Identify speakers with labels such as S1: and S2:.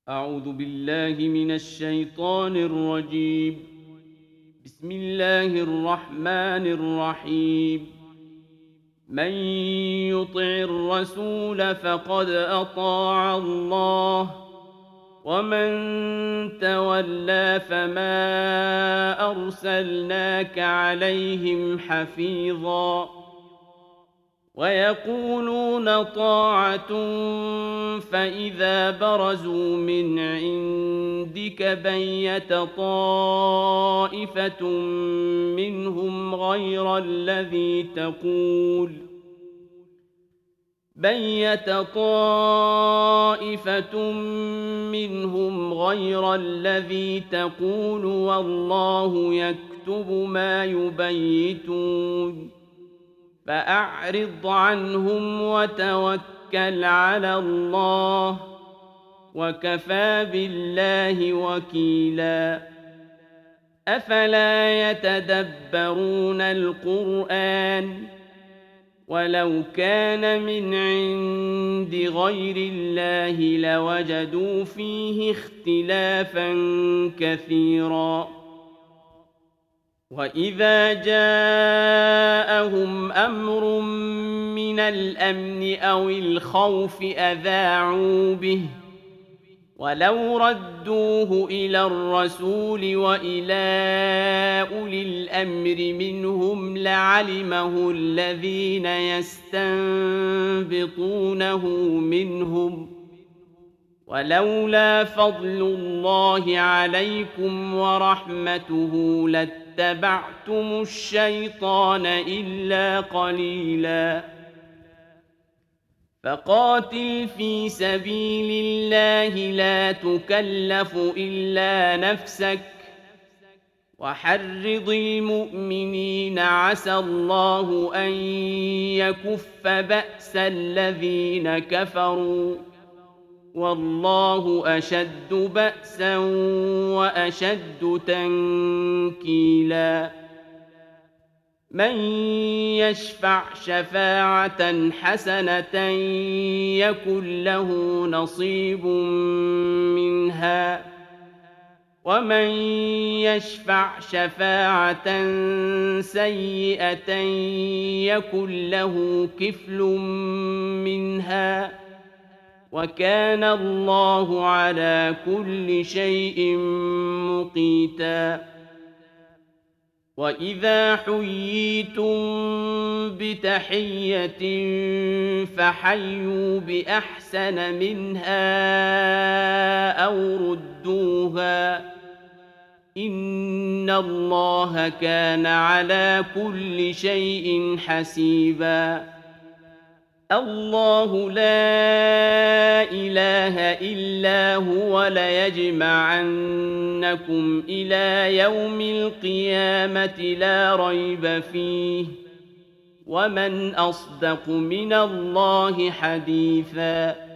S1: أعوذ بالله من الشيطان الرجيم. بسم الله الرحمن الرحيم. من يطع الرسول فقد أطاع الله، ومن تولى فما أرسلناك عليهم حفيظا. ويقولون طاعة فإذا برزوا من عندك بيت طائفة منهم غير الذي تقول والله يكتب ما يبيتون. فأعرض عنهم وتوكل على الله، وكفى بالله وكيلا. أفلا يتدبرون القرآن؟ ولو كان من عند غير الله لوجدوا فيه اختلافا كثيرا. وإذا جاءهم أمر من الأمن أو الخوف أذاعوا به، ولو ردوه إلى الرسول وإلى أولي الأمر منهم لعلمه الذين يستنبطونه منهم، ولولا فضل الله عليكم ورحمته لاتبعتم الشيطان إلا قليلا. فقاتل في سبيل الله لا تكلف إلا نفسك، وحرض المؤمنين عسى الله أن يكف بأس الذين كفروا، والله أشد بأسا وأشد تنكيلا. من يشفع شفاعة حسنة يكن له نصيب منها، ومن يشفع شفاعة سيئة يكن له كفل منها، وكان الله على كل شيء مقيتا. وإذا حييتم بتحية فحيوا بأحسن منها أو ردوها، إن الله كان على كل شيء حسيبا. الله لا إله إلا هو ليجمعنكم إلى يوم القيامة لا ريب فيه، ومن أصدق من الله حديثا.